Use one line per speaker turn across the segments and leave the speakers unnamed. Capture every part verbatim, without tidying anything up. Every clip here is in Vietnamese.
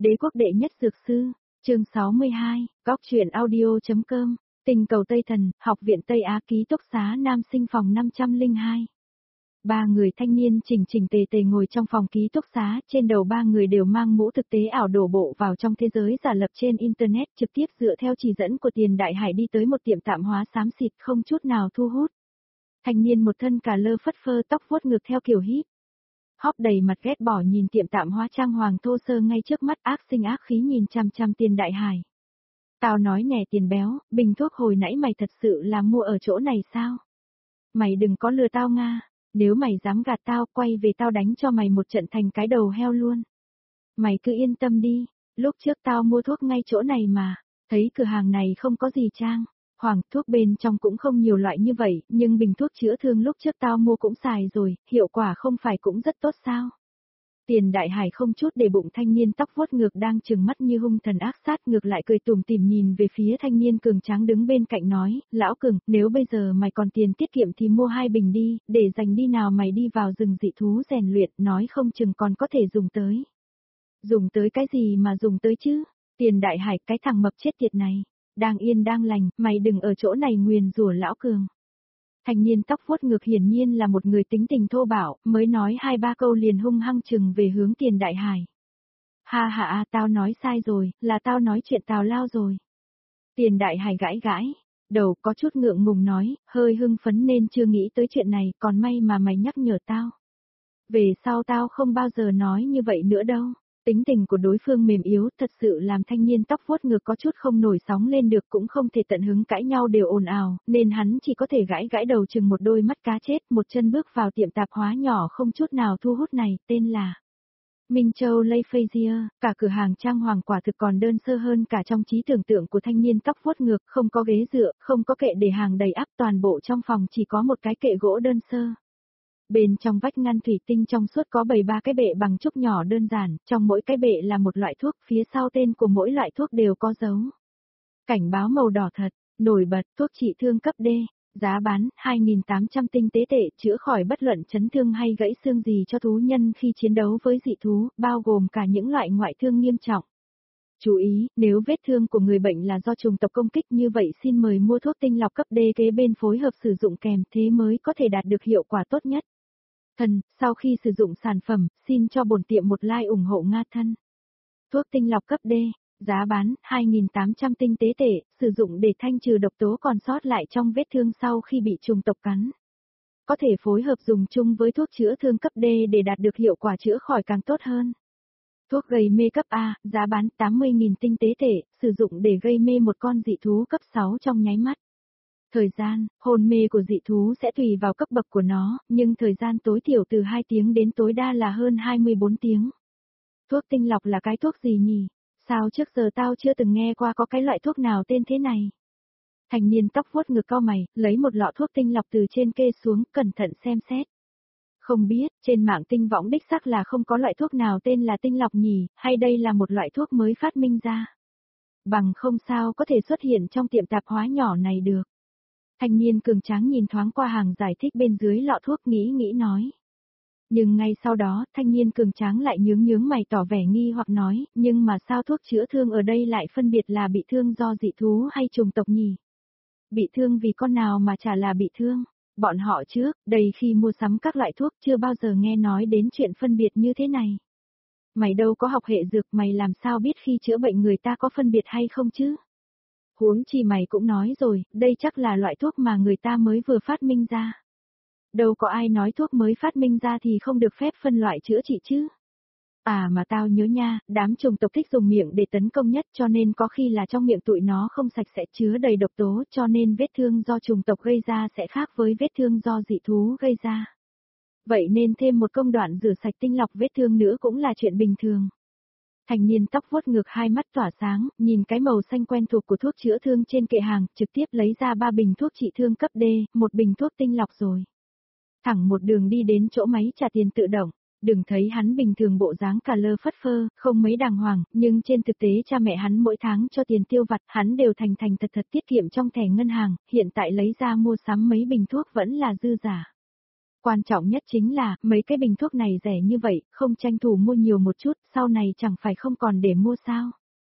Đế quốc đệ nhất dược sư, chương sáu mươi hai, góc truyện audio.com, tình cầu Tây Thần, học viện Tây Á ký túc xá nam sinh phòng năm trăm lẻ hai. Ba người thanh niên chỉnh chỉnh tề tề ngồi trong phòng ký túc xá, trên đầu ba người đều mang mũ thực tế ảo đổ bộ vào trong thế giới giả lập trên Internet, trực tiếp dựa theo chỉ dẫn của Tiền Đại Hải đi tới một tiệm tạm hóa xám xịt không chút nào thu hút. Thanh niên một thân cà lơ phất phơ, tóc vuốt ngược theo kiểu híp hóp, đầy mặt ghét bỏ nhìn tiệm tạm hóa trang hoàng thô sơ ngay trước mắt, ác sinh ác khí nhìn chằm chằm Tiền Đại Hải. Tao nói nè Tiền béo, bình thuốc hồi nãy mày thật sự là mua ở chỗ này sao? Mày đừng có lừa tao nga, nếu mày dám gạt tao, quay về tao đánh cho mày một trận thành cái đầu heo luôn. Mày cứ yên tâm đi, lúc trước tao mua thuốc ngay chỗ này mà, thấy cửa hàng này không có gì trang hoàng, thuốc bên trong cũng không nhiều loại như vậy, nhưng bình thuốc chữa thương lúc trước tao mua cũng xài rồi, hiệu quả không phải cũng rất tốt sao? Tiền Đại Hải không chút để bụng thanh niên tóc vuốt ngược đang trừng mắt như hung thần ác sát, ngược lại cười tủm tỉm nhìn về phía thanh niên cường tráng đứng bên cạnh nói, lão cường, nếu bây giờ mày còn tiền tiết kiệm thì mua hai bình đi, để dành đi nào mày đi vào rừng dị thú rèn luyện, nói không chừng còn có thể dùng tới. Dùng tới cái gì mà dùng tới chứ? Tiền Đại Hải, cái thằng mập chết tiệt này, đang yên đang lành, mày đừng ở chỗ này nguyền rủa lão cường. Thanh niên tóc vuốt ngược hiển nhiên là một người tính tình thô bạo, mới nói hai ba câu liền hung hăng chừng về hướng Tiền Đại Hải. Ha ha à, tao nói sai rồi, là tao nói chuyện tào lao rồi. Tiền Đại Hải gãi gãi đầu, có chút ngượng ngùng nói, hơi hưng phấn nên chưa nghĩ tới chuyện này, còn may mà mày nhắc nhở tao. Về sau tao không bao giờ nói như vậy nữa đâu. Tính tình của đối phương mềm yếu, thật sự làm thanh niên tóc vuốt ngược có chút không nổi sóng lên được, cũng không thể tận hứng, cãi nhau đều ồn ào, nên hắn chỉ có thể gãi gãi đầu chừng một đôi mắt cá chết, một chân bước vào tiệm tạp hóa nhỏ không chút nào thu hút này, tên là Minh Châu Layfazier. Cả cửa hàng trang hoàng quả thực còn đơn sơ hơn cả trong trí tưởng tượng của thanh niên tóc vuốt ngược, không có ghế dựa, không có kệ để hàng đầy ắp, toàn bộ trong phòng chỉ có một cái kệ gỗ đơn sơ. Bên trong vách ngăn thủy tinh trong suốt có bày ba cái bệ bằng trúc nhỏ đơn giản, trong mỗi cái bệ là một loại thuốc, phía sau tên của mỗi loại thuốc đều có dấu cảnh báo màu đỏ thật, nổi bật, thuốc trị thương cấp D, giá bán hai nghìn tám trăm tinh tế tệ, chữa khỏi bất luận chấn thương hay gãy xương gì cho thú nhân khi chiến đấu với dị thú, bao gồm cả những loại ngoại thương nghiêm trọng. Chú ý, nếu vết thương của người bệnh là do trùng tộc công kích như vậy xin mời mua thuốc tinh lọc cấp D kế bên phối hợp sử dụng kèm, thế mới có thể đạt được hiệu quả tốt nhất. Thần, sau khi sử dụng sản phẩm, xin cho bổn tiệm một like ủng hộ Nga thân. Thuốc tinh lọc cấp D, giá bán hai nghìn tám trăm tinh tế tệ, sử dụng để thanh trừ độc tố còn sót lại trong vết thương sau khi bị trùng tộc cắn. Có thể phối hợp dùng chung với thuốc chữa thương cấp D để đạt được hiệu quả chữa khỏi càng tốt hơn. Thuốc gây mê cấp A, giá bán tám mươi nghìn tinh tế tệ, sử dụng để gây mê một con dị thú cấp sáu trong nháy mắt. Thời gian, hôn mê của dị thú sẽ tùy vào cấp bậc của nó, nhưng thời gian tối thiểu từ hai tiếng đến tối đa là hơn hai mươi bốn tiếng. Thuốc tinh lọc là cái thuốc gì nhỉ? Sao trước giờ tao chưa từng nghe qua có cái loại thuốc nào tên thế này? Thanh niên tóc vuốt ngược cau mày, lấy một lọ thuốc tinh lọc từ trên kê xuống, cẩn thận xem xét. Không biết, trên mạng tinh võng đích xác là không có loại thuốc nào tên là tinh lọc nhỉ, hay đây là một loại thuốc mới phát minh ra? Bằng không sao có thể xuất hiện trong tiệm tạp hóa nhỏ này được. Thanh niên cường tráng nhìn thoáng qua hàng giải thích bên dưới lọ thuốc, nghĩ nghĩ nói. Nhưng ngay sau đó, thanh niên cường tráng lại nhướng nhướng mày tỏ vẻ nghi hoặc nói, nhưng mà sao thuốc chữa thương ở đây lại phân biệt là bị thương do dị thú hay trùng tộc nhỉ? Bị thương vì con nào mà chả là bị thương? Bọn họ trước, đây khi mua sắm các loại thuốc chưa bao giờ nghe nói đến chuyện phân biệt như thế này. Mày đâu có học hệ dược, mày làm sao biết khi chữa bệnh người ta có phân biệt hay không chứ? Huống chi mày cũng nói rồi, đây chắc là loại thuốc mà người ta mới vừa phát minh ra. Đâu có ai nói thuốc mới phát minh ra thì không được phép phân loại chữa trị chứ. À mà tao nhớ nha, đám trùng tộc thích dùng miệng để tấn công nhất, cho nên có khi là trong miệng tụi nó không sạch sẽ chứa đầy độc tố, cho nên vết thương do trùng tộc gây ra sẽ khác với vết thương do dị thú gây ra. Vậy nên thêm một công đoạn rửa sạch tinh lọc vết thương nữa cũng là chuyện bình thường. Thanh niên tóc vuốt ngược hai mắt tỏa sáng, nhìn cái màu xanh quen thuộc của thuốc chữa thương trên kệ hàng, trực tiếp lấy ra ba bình thuốc trị thương cấp D, một bình thuốc tinh lọc rồi. Thẳng một đường đi đến chỗ máy trả tiền tự động. Đừng thấy hắn bình thường bộ dáng cà lơ phất phơ, không mấy đàng hoàng, nhưng trên thực tế cha mẹ hắn mỗi tháng cho tiền tiêu vặt, hắn đều thành thành thật thật tiết kiệm trong thẻ ngân hàng, hiện tại lấy ra mua sắm mấy bình thuốc vẫn là dư giả. Quan trọng nhất chính là, mấy cái bình thuốc này rẻ như vậy, không tranh thủ mua nhiều một chút, sau này chẳng phải không còn để mua sao.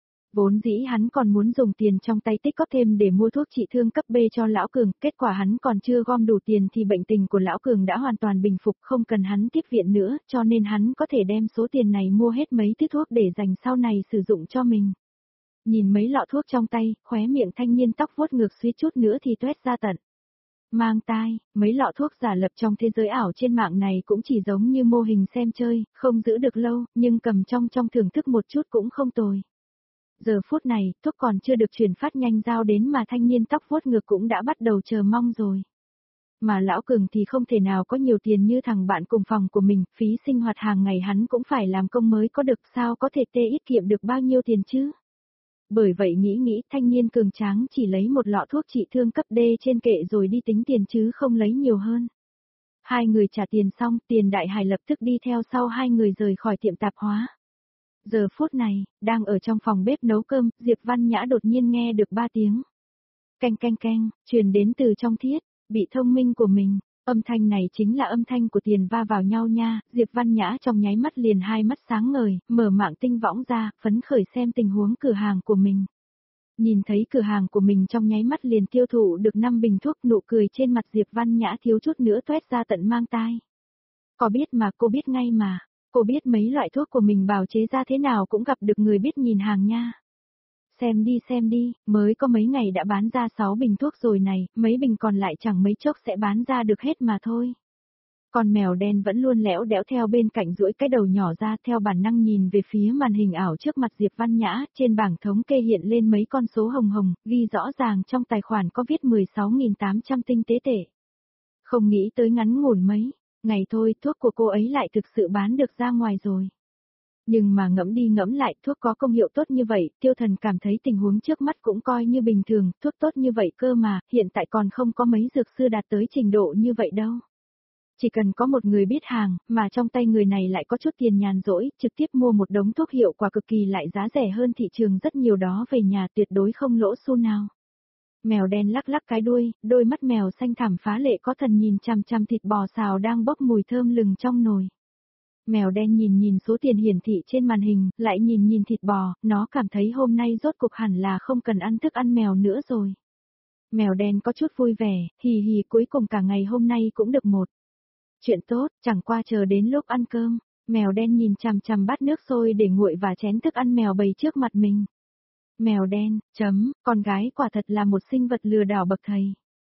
Vốn dĩ hắn còn muốn dùng tiền trong tay tích góp thêm để mua thuốc trị thương cấp B cho lão Cường, kết quả hắn còn chưa gom đủ tiền thì bệnh tình của lão Cường đã hoàn toàn bình phục, không cần hắn tiếp viện nữa, cho nên hắn có thể đem số tiền này mua hết mấy thứ thuốc để dành sau này sử dụng cho mình. Nhìn mấy lọ thuốc trong tay, khóe miệng thanh niên tóc vuốt ngược suýt chút nữa thì toét ra tận. Mang tai, mấy lọ thuốc giả lập trong thế giới ảo trên mạng này cũng chỉ giống như mô hình xem chơi, không giữ được lâu, nhưng cầm trong trong thưởng thức một chút cũng không tồi. Giờ phút này, thuốc còn chưa được chuyển phát nhanh giao đến mà thanh niên tóc vuốt ngược cũng đã bắt đầu chờ mong rồi. Mà lão Cường thì không thể nào có nhiều tiền như thằng bạn cùng phòng của mình, phí sinh hoạt hàng ngày hắn cũng phải làm công mới có được, sao có thể tê ít kiệm được bao nhiêu tiền chứ. Bởi vậy nghĩ nghĩ thanh niên cường tráng chỉ lấy một lọ thuốc trị thương cấp D trên kệ rồi đi tính tiền chứ không lấy nhiều hơn. Hai người trả tiền xong, Tiền Đại Hải lập tức đi theo sau hai người rời khỏi tiệm tạp hóa. Giờ phút này, đang ở trong phòng bếp nấu cơm, Diệp Văn Nhã đột nhiên nghe được ba tiếng. Canh canh canh, truyền đến từ trong thiết, bị thông minh của mình. Âm thanh này chính là âm thanh của tiền va vào nhau nha, Diệp Văn Nhã trong nháy mắt liền hai mắt sáng ngời, mở mạng tinh võng ra, phấn khởi xem tình huống cửa hàng của mình. Nhìn thấy cửa hàng của mình trong nháy mắt liền tiêu thụ được năm bình thuốc, nụ cười trên mặt Diệp Văn Nhã thiếu chút nữa toét ra tận mang tai. Có biết mà, cô biết ngay mà, cô biết mấy loại thuốc của mình bào chế ra thế nào cũng gặp được người biết nhìn hàng nha. Xem đi xem đi, mới có mấy ngày đã bán ra sáu bình thuốc rồi này, mấy bình còn lại chẳng mấy chốc sẽ bán ra được hết mà thôi. Con mèo đen vẫn luôn lẽo đẽo theo bên cạnh duỗi cái đầu nhỏ ra theo bản năng nhìn về phía màn hình ảo trước mặt Diệp Văn Nhã, trên bảng thống kê hiện lên mấy con số hồng hồng, ghi rõ ràng trong tài khoản có viết mười sáu nghìn tám trăm tinh tế tệ. Không nghĩ tới ngắn ngủn mấy ngày thôi thuốc của cô ấy lại thực sự bán được ra ngoài rồi. Nhưng mà ngẫm đi ngẫm lại, thuốc có công hiệu tốt như vậy, Tiêu Thần cảm thấy tình huống trước mắt cũng coi như bình thường, thuốc tốt như vậy cơ mà, hiện tại còn không có mấy dược sư đạt tới trình độ như vậy đâu. Chỉ cần có một người biết hàng, mà trong tay người này lại có chút tiền nhàn rỗi, trực tiếp mua một đống thuốc hiệu quả cực kỳ lại giá rẻ hơn thị trường rất nhiều đó về nhà tuyệt đối không lỗ xu nào. Mèo đen lắc lắc cái đuôi, đôi mắt mèo xanh thẳm phá lệ có thần nhìn chằm chằm thịt bò xào đang bốc mùi thơm lừng trong nồi. Mèo đen nhìn nhìn số tiền hiển thị trên màn hình, lại nhìn nhìn thịt bò, nó cảm thấy hôm nay rốt cục hẳn là không cần ăn thức ăn mèo nữa rồi. Mèo đen có chút vui vẻ, hì hì cuối cùng cả ngày hôm nay cũng được một. Chuyện tốt, chẳng qua chờ đến lúc ăn cơm, mèo đen nhìn chằm chằm bát nước sôi để nguội và chén thức ăn mèo bày trước mặt mình. Mèo đen, chấm, con gái quả thật là một sinh vật lừa đảo bậc thầy.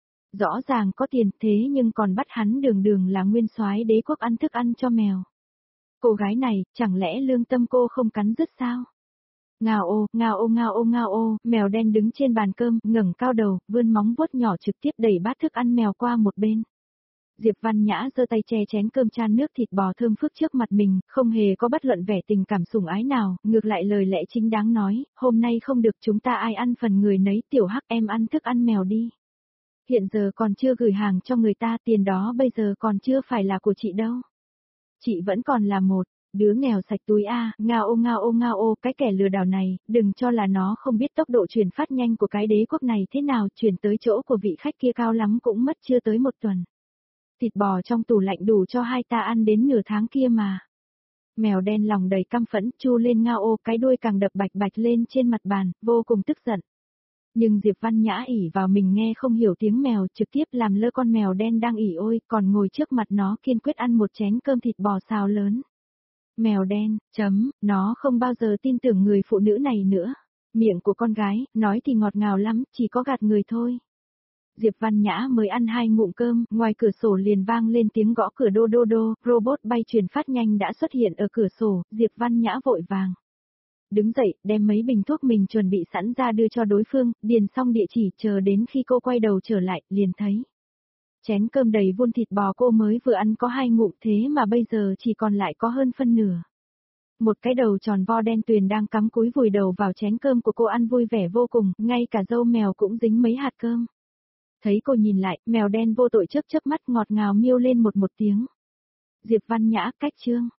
Rõ ràng có tiền thế nhưng còn bắt hắn đường đường là nguyên soái đế quốc ăn thức ăn cho mèo. Cô gái này, chẳng lẽ lương tâm cô không cắn rứt sao? Ngao ô, ngao ô ngao ô ngao ô, mèo đen đứng trên bàn cơm, ngẩng cao đầu, vươn móng vuốt nhỏ trực tiếp đẩy bát thức ăn mèo qua một bên. Diệp Văn Nhã giơ tay che chén cơm chan nước thịt bò thơm phức trước mặt mình, không hề có bất luận vẻ tình cảm sủng ái nào, ngược lại lời lẽ chính đáng nói, hôm nay không được chúng ta ai ăn phần người nấy, tiểu hắc em ăn thức ăn mèo đi. Hiện giờ còn chưa gửi hàng cho người ta, tiền đó bây giờ còn chưa phải là của chị đâu. Chị vẫn còn là một đứa nghèo sạch túi a, ngao ô ngao ô ngao ô, cái kẻ lừa đảo này, đừng cho là nó không biết tốc độ truyền phát nhanh của cái đế quốc này thế nào, chuyển tới chỗ của vị khách kia cao lắm cũng mất chưa tới một tuần. Thịt bò trong tủ lạnh đủ cho hai ta ăn đến nửa tháng kia mà. Mèo đen lòng đầy căm phẫn, chu lên ngao ô, cái đuôi càng đập bạch bạch lên trên mặt bàn, vô cùng tức giận. Nhưng Diệp Văn Nhã ỉ vào mình nghe không hiểu tiếng mèo, trực tiếp làm lơ con mèo đen đang ỉ ôi, còn ngồi trước mặt nó kiên quyết ăn một chén cơm thịt bò xào lớn. Mèo đen, chấm, nó không bao giờ tin tưởng người phụ nữ này nữa. Miệng của con gái, nói thì ngọt ngào lắm, chỉ có gạt người thôi. Diệp Văn Nhã mới ăn hai ngụm cơm, ngoài cửa sổ liền vang lên tiếng gõ cửa đô đô đô, robot bay truyền phát nhanh đã xuất hiện ở cửa sổ, Diệp Văn Nhã vội vàng. Đứng dậy, đem mấy bình thuốc mình chuẩn bị sẵn ra đưa cho đối phương, điền xong địa chỉ, chờ đến khi cô quay đầu trở lại, liền thấy. Chén cơm đầy vun thịt bò cô mới vừa ăn có hai ngụm thế mà bây giờ chỉ còn lại có hơn phân nửa. Một cái đầu tròn vo đen tuyền đang cắm cúi vùi đầu vào chén cơm của cô ăn vui vẻ vô cùng, ngay cả râu mèo cũng dính mấy hạt cơm. Thấy cô nhìn lại, mèo đen vô tội chớp chớp mắt ngọt ngào miêu lên một một tiếng. Diệp Văn Nhã, cách chương.